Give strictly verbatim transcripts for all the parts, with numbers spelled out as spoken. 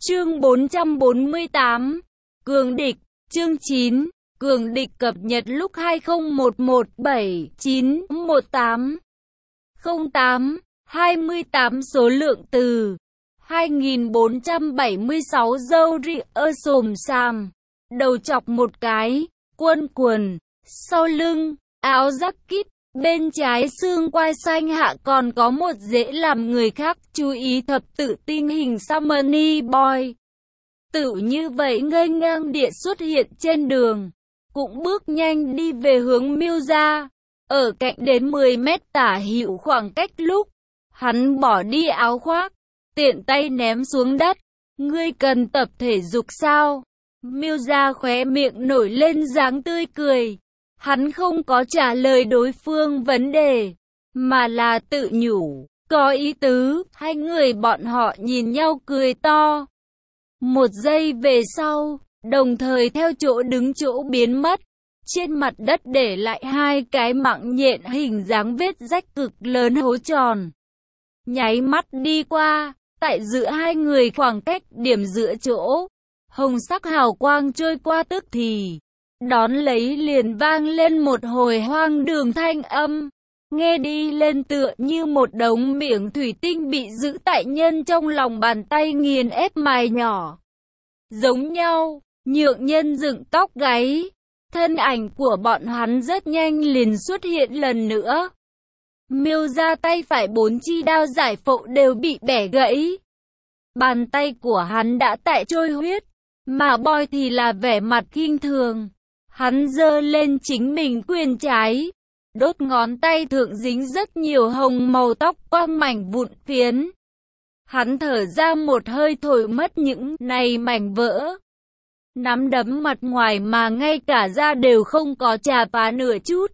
Chương bốn trăm bốn mươi tám. Cường địch. Chương chín. Cường địch cập nhật lúc hai không một một bảy chín một tám không tám hai mươi tám số lượng từ hai nghìn bốn trăm bảy mươi sáu dâu ri ơ xồm xoàm, đầu chọc một cái, quân quần, sau lưng, áo jacket, bên trái xương quai xanh hạ còn có một dễ làm người khác chú ý thập tự tinh hình Summoning Boy. Tự như vậy ngây ngang địa xuất hiện trên đường, cũng bước nhanh đi về hướng Miêu gia. Ở cạnh đến mười mét tả hữu khoảng cách lúc, hắn bỏ đi áo khoác, tiện tay ném xuống đất. Ngươi cần tập thể dục sao? Miêu gia khóe miệng nổi lên dáng tươi cười. Hắn không có trả lời đối phương vấn đề, mà là tự nhủ, có ý tứ. Hai người bọn họ nhìn nhau cười to. Một giây về sau, đồng thời theo chỗ đứng chỗ biến mất. Trên mặt đất để lại hai cái mạng nhện hình dáng vết rách cực lớn hố tròn. Nháy mắt đi qua, tại giữa hai người khoảng cách điểm giữa chỗ, hồng sắc hào quang trôi qua tức thì. Đón lấy liền vang lên một hồi hoang đường thanh âm, nghe đi lên tựa như một đống miệng thủy tinh bị giữ tại nhân trong lòng bàn tay nghiền ép mài nhỏ. Giống nhau, nhượng nhân dựng tóc gáy, thân ảnh của bọn hắn rất nhanh liền xuất hiện lần nữa. Miêu ra tay phải bốn chi đao giải phẫu đều bị bẻ gãy. Bàn tay của hắn đã tại trôi huyết, mà Boy thì là vẻ mặt kinh thường. Hắn giơ lên chính mình quyền trái, đốt ngón tay thượng dính rất nhiều hồng màu tóc quang mảnh vụn phiến. Hắn thở ra một hơi thổi mất những này mảnh vỡ. Nắm đấm mặt ngoài mà ngay cả da đều không có chà phá nửa chút.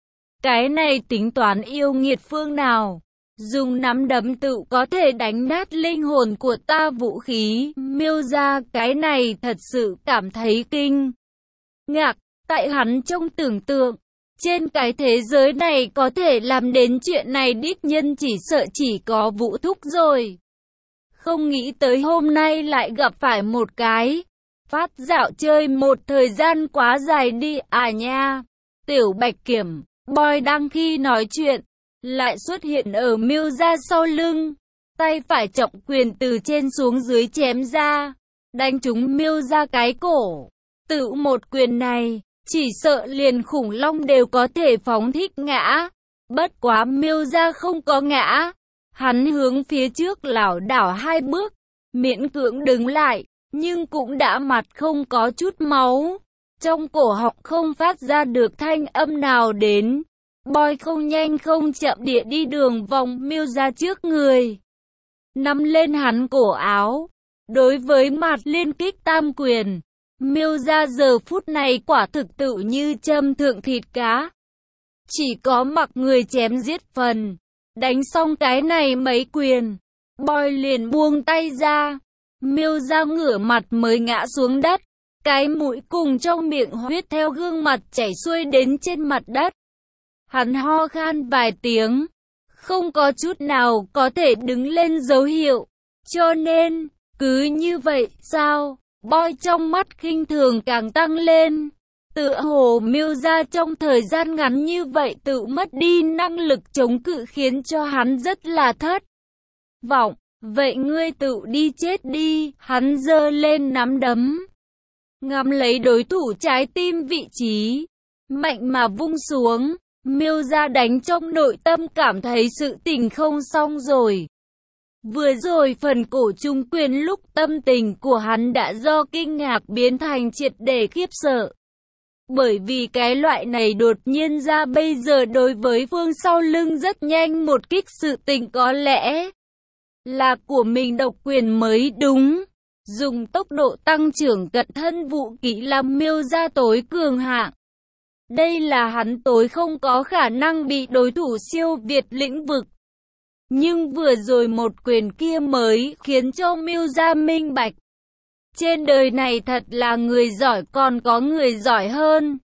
Cái này tính toán yêu nghiệt phương nào? Dùng nắm đấm tự có thể đánh nát linh hồn của ta vũ khí. Miêu ra cái này thật sự cảm thấy kinh ngạc. Tại hắn trong tưởng tượng, trên cái thế giới này có thể làm đến chuyện này đích nhân chỉ sợ chỉ có Vũ Thúc rồi. Không nghĩ tới hôm nay lại gặp phải một cái. Phát dạo chơi một thời gian quá dài đi à nha. Tiểu Bạch Kiểm, Boy đang khi nói chuyện, lại xuất hiện ở Miêu ra sau lưng. Tay phải trọng quyền từ trên xuống dưới chém ra, đánh trúng Miêu ra cái cổ. Tự một quyền này, chỉ sợ liền khủng long đều có thể phóng thích ngã. Bất quá Miêu ra không có ngã. Hắn hướng phía trước lảo đảo hai bước, miễn cưỡng đứng lại, nhưng cũng đã mặt không có chút máu. Trong cổ họng không phát ra được thanh âm nào đến. Boy không nhanh không chậm địa đi đường vòng Miêu ra trước người, nắm lên hắn cổ áo. Đối với mặt liên kích tam quyền, Miêu ra giờ phút này quả thực tự như châm thượng thịt cá. Chỉ có mặc người chém giết phần. Đánh xong cái này mấy quyền, Boy liền buông tay ra. Miêu ra ngửa mặt mới ngã xuống đất. Cái mũi cùng trong miệng huyết theo gương mặt chảy xuôi đến trên mặt đất. Hắn ho khan vài tiếng, không có chút nào có thể đứng lên dấu hiệu. Cho nên, cứ như vậy sao? Boy trong mắt khinh thường càng tăng lên. Tựa hồ Miêu ra trong thời gian ngắn như vậy tự mất đi năng lực chống cự khiến cho hắn rất là thất vọng. Vậy ngươi tự đi chết đi. Hắn giơ lên nắm đấm, ngắm lấy đối thủ trái tim vị trí, mạnh mà vung xuống. Miêu ra đánh trong nội tâm cảm thấy sự tình không xong rồi. Vừa rồi phần cổ trung quyền lúc tâm tình của hắn đã do kinh ngạc biến thành triệt để khiếp sợ. Bởi vì cái loại này đột nhiên ra bây giờ đối với phương sau lưng rất nhanh một kích sự tình có lẽ là của mình độc quyền mới đúng. Dùng tốc độ tăng trưởng cận thân vũ kỹ làm Miêu ra tối cường hạng. Đây là hắn tối không có khả năng bị đối thủ siêu việt lĩnh vực. Nhưng vừa rồi một quyền kia mới khiến cho Miêu ra minh bạch. Trên đời này thật là người giỏi còn có người giỏi hơn.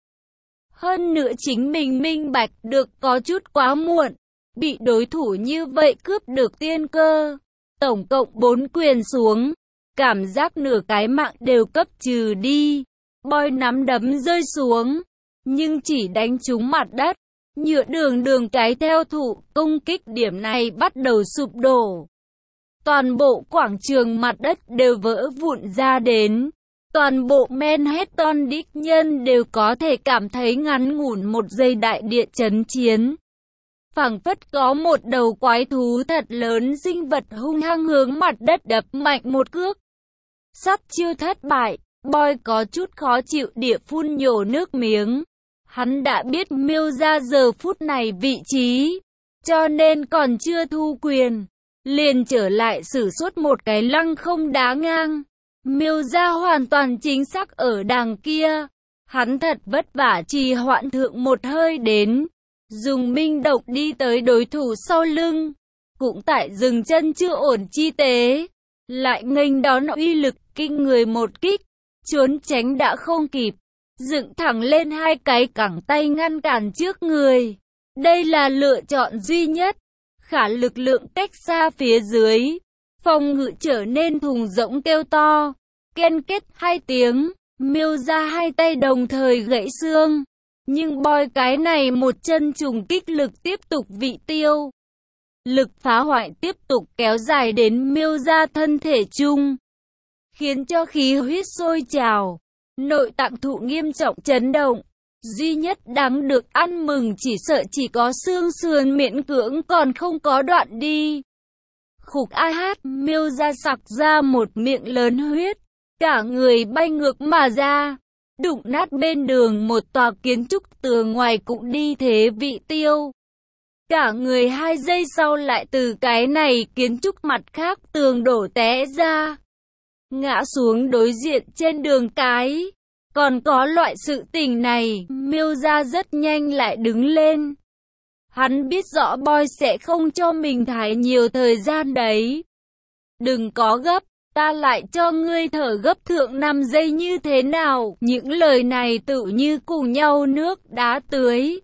Hơn nữa chính mình minh bạch được có chút quá muộn. Bị đối thủ như vậy cướp được tiên cơ. Tổng cộng bốn quyền xuống. cảm giác nửa cái mạng đều cấp trừ đi. Boy nắm đấm rơi xuống, nhưng chỉ đánh trúng mặt đất. Nhựa đường đường cái theo thụ công kích điểm này bắt đầu sụp đổ. Toàn bộ quảng trường mặt đất đều vỡ vụn ra đến. Toàn bộ Manhattan đích nhân đều có thể cảm thấy ngắn ngủn một giây đại địa chấn chiến. Phảng phất có một đầu quái thú thật lớn sinh vật hung hăng hướng mặt đất đập mạnh một cước. Sắp chiêu thất bại, Boy có chút khó chịu địa phun nhổ nước miếng. Hắn đã biết Miêu ra giờ phút này vị trí, cho nên còn chưa thu quyền, liền trở lại sử xuất một cái lăng không đá ngang. Miêu ra hoàn toàn chính xác ở đằng kia. Hắn thật vất vả trì hoãn thượng một hơi đến, dùng minh độc đi tới đối thủ sau lưng. Cũng tại dừng chân chưa ổn chi tế, lại nghênh đón uy lực kinh người một kích, trốn tránh đã không kịp, dựng thẳng lên hai cái cẳng tay ngăn cản trước người. Đây là lựa chọn duy nhất. Khả lực lượng cách xa phía dưới, phòng ngự trở nên thùng rỗng kêu to. Ken kết hai tiếng, Miêu ra hai tay đồng thời gãy xương. Nhưng Boy cái này một chân trùng kích lực tiếp tục vị tiêu. Lực phá hoại tiếp tục kéo dài đến Miêu ra thân thể chung, khiến cho khí huyết sôi trào, nội tạng thụ nghiêm trọng chấn động. Duy nhất đáng được ăn mừng chỉ sợ chỉ có xương sườn miễn cưỡng còn không có đoạn đi. Khục ai hát, Miêu ra sặc ra một miệng lớn huyết, cả người bay ngược mà ra, đụng nát bên đường một tòa kiến trúc tường ngoài cũng đi thế vị tiêu. Cả người hai giây sau lại từ cái này kiến trúc mặt khác tường đổ té ra, ngã xuống đối diện trên đường cái. Còn có loại sự tình này, Miêu ra rất nhanh lại đứng lên. Hắn biết rõ Boy sẽ không cho mình thái nhiều thời gian đấy. Đừng có gấp, ta lại cho ngươi thở gấp thượng năm giây như thế nào. Những lời này tự như cùng nhau nước đá tưới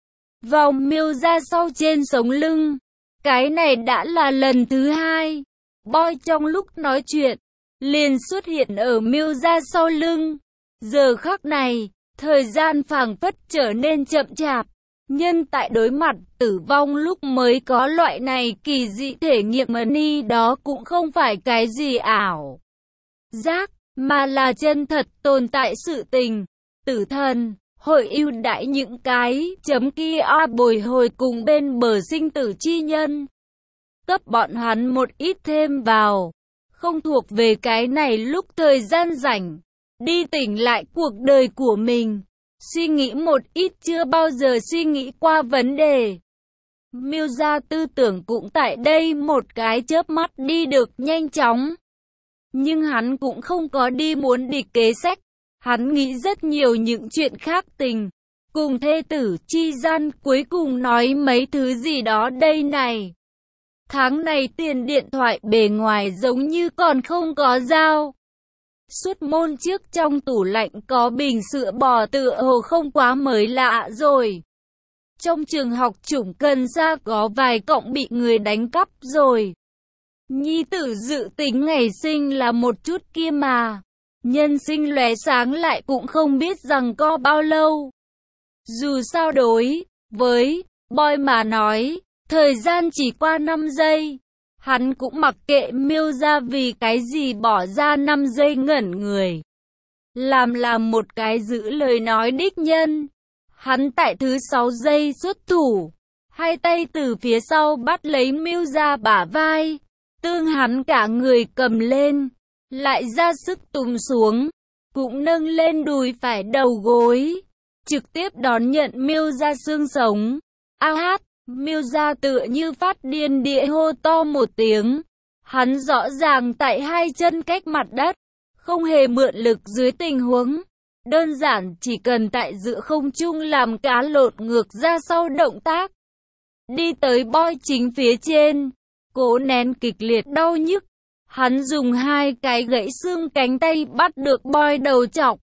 vào Miêu ra sau trên sống lưng. Cái này đã là lần thứ hai. Boy trong lúc nói chuyện, liền xuất hiện ở Miêu ra sau lưng. Giờ khắc này, thời gian phảng phất trở nên chậm chạp. Nhân tại đối mặt tử vong lúc mới có loại này kỳ dị thể nghiệm money, đó cũng không phải cái gì ảo giác, mà là chân thật tồn tại sự tình. Tử thần, hội ưu đãi những cái chấm kia bồi hồi cùng bên bờ sinh tử chi nhân. Cấp bọn hắn một ít thêm vào, không thuộc về cái này lúc thời gian rảnh. Đi tỉnh lại cuộc đời của mình, suy nghĩ một ít chưa bao giờ suy nghĩ qua vấn đề. Miêu ra tư tưởng cũng tại đây một cái chớp mắt đi được nhanh chóng. Nhưng hắn cũng không có đi muốn địch kế sách. Hắn nghĩ rất nhiều những chuyện khác tình. Cùng thê tử chi gian cuối cùng nói mấy thứ gì đó đây này. Tháng này tiền điện thoại bề ngoài giống như còn không có giao. Suốt môn trước trong tủ lạnh có bình sữa bò tựa hồ không quá mới lạ rồi. Trong trường học chủng cần sa có vài cọng bị người đánh cắp rồi. Nhi tử dự tính ngày sinh là một chút kia mà. Nhân sinh lóe sáng lại cũng không biết rằng có bao lâu. Dù sao đối với Boy mà nói, thời gian chỉ qua năm giây. Hắn cũng mặc kệ Miêu ra vì cái gì bỏ ra năm giây ngẩn người. Làm làm một cái giữ lời nói đích nhân. Hắn tại thứ sáu giây xuất thủ. Hai tay từ phía sau bắt lấy Miêu ra bả vai. Tương hắn cả người cầm lên. Lại ra sức tùng xuống. Cũng nâng lên đùi phải đầu gối. Trực tiếp đón nhận Miêu ra xương sống. A hát. Miêu ra tựa như phát điên địa hô to một tiếng. Hắn rõ ràng tại hai chân cách mặt đất, không hề mượn lực dưới tình huống. Đơn giản chỉ cần tại giữa không trung làm cá lột ngược ra sau động tác. Đi tới Boy chính phía trên, cố nén kịch liệt đau nhức. Hắn dùng hai cái gãy xương cánh tay bắt được Boy đầu chọc.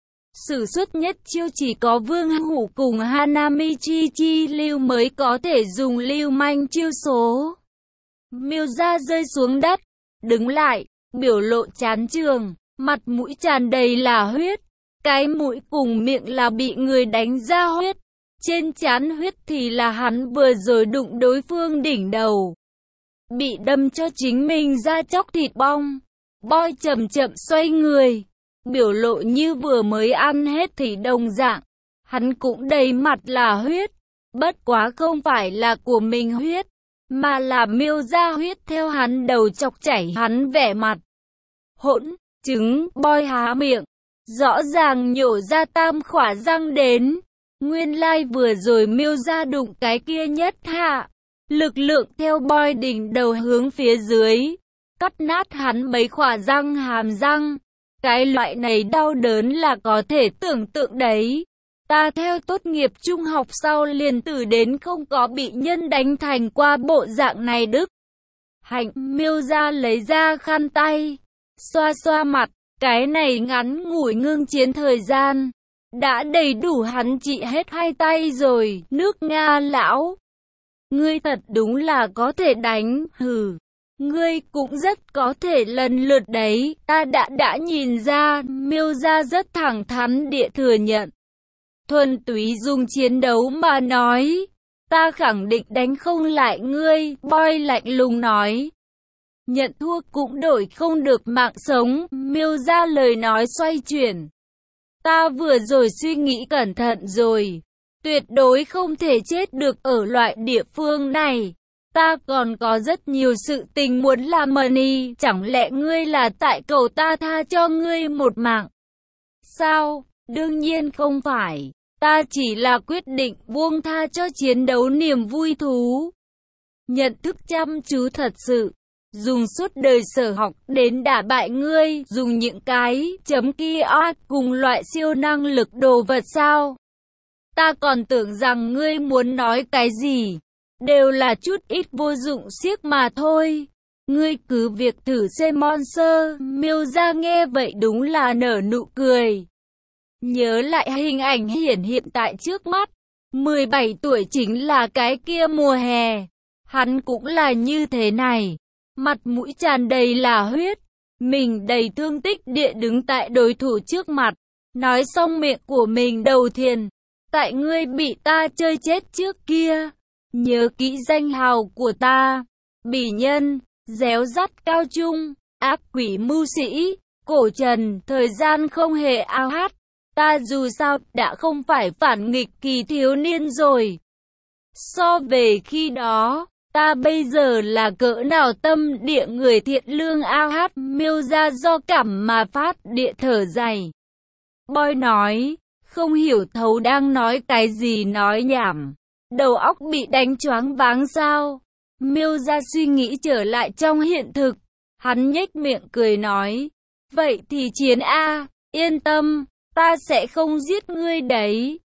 Sử xuất nhất chiêu chỉ có Vương Hủ cùng Hanami Chi Chi Lưu mới có thể dùng lưu manh chiêu số. Miêu ra rơi xuống đất, đứng lại, biểu lộ chán chường, mặt mũi tràn đầy là huyết. Cái mũi cùng miệng là bị người đánh ra huyết. Trên trán huyết thì là hắn vừa rồi đụng đối phương đỉnh đầu. Bị đâm cho chính mình ra chóc thịt bong. Boy chậm chậm xoay người. Biểu lộ như vừa mới ăn hết thì đồng dạng. Hắn cũng đầy mặt là huyết. Bất quá không phải là của mình huyết, mà là Miêu gia huyết theo hắn đầu chọc chảy hắn vẻ mặt. Hỗn, trứng, Boy há miệng. Rõ ràng nhổ ra tam khỏa răng đến. Nguyên lai like vừa rồi Miêu gia đụng cái kia nhất hạ. Lực lượng theo Boy đỉnh đầu hướng phía dưới. Cắt nát hắn mấy khỏa răng hàm răng. Cái loại này đau đớn là có thể tưởng tượng đấy. Ta theo tốt nghiệp trung học sau liền từ đến không có bị nhân đánh thành qua bộ dạng này đức. Hạnh Miêu gia lấy ra khăn tay. Xoa xoa mặt. Cái này ngắn ngủi ngưng chiến thời gian. Đã đầy đủ hắn trị hết hai tay rồi. Nước Nga lão. Ngươi thật đúng là có thể đánh. Hừ. Ngươi cũng rất có thể lần lượt đấy. Ta đã đã nhìn ra. Miêu gia rất thẳng thắn địa thừa nhận. Thuần túy dùng chiến đấu mà nói. Ta khẳng định đánh không lại ngươi. Boy lạnh lùng nói. Nhận thua cũng đổi không được mạng sống. Miêu gia lời nói xoay chuyển. Ta vừa rồi suy nghĩ cẩn thận rồi. Tuyệt đối không thể chết được ở loại địa phương này. Ta còn có rất nhiều sự tình muốn làm money. Chẳng lẽ ngươi là tại cầu ta tha cho ngươi một mạng? Sao? Đương nhiên không phải. Ta chỉ là quyết định buông tha cho chiến đấu niềm vui thú. Nhận thức chăm chú thật sự. Dùng suốt đời sở học đến đả bại ngươi. Dùng những cái chấm kia cùng loại siêu năng lực đồ vật sao? Ta còn tưởng rằng ngươi muốn nói cái gì. Đều là chút ít vô dụng xiếc mà thôi. Ngươi cứ việc thử xem monster. Miêu gia nghe vậy đúng là nở nụ cười. Nhớ lại hình ảnh hiển hiện tại trước mắt. mười bảy tuổi chính là cái kia mùa hè. Hắn cũng là như thế này. Mặt mũi tràn đầy là huyết. Mình đầy thương tích địa đứng tại đối thủ trước mặt. Nói xong miệng của mình đầu thiền. Tại ngươi bị ta chơi chết trước kia. Nhớ kỹ danh hào của ta. Bỉ nhân, réo rắt cao trung, ác quỷ mưu sĩ, cổ trần, thời gian không hề ao hát. Ta dù sao đã không phải phản nghịch kỳ thiếu niên rồi. So về khi đó, ta bây giờ là cỡ nào tâm địa người thiện lương ao hát. Miêu gia do cảm mà phát địa thở dài. Boy nói, không hiểu thấu đang nói cái gì nói nhảm. Đầu óc bị đánh choáng váng sao? Miêu gia suy nghĩ trở lại trong hiện thực. Hắn nhếch miệng cười nói, vậy thì chiến a, yên tâm, ta sẽ không giết ngươi đấy.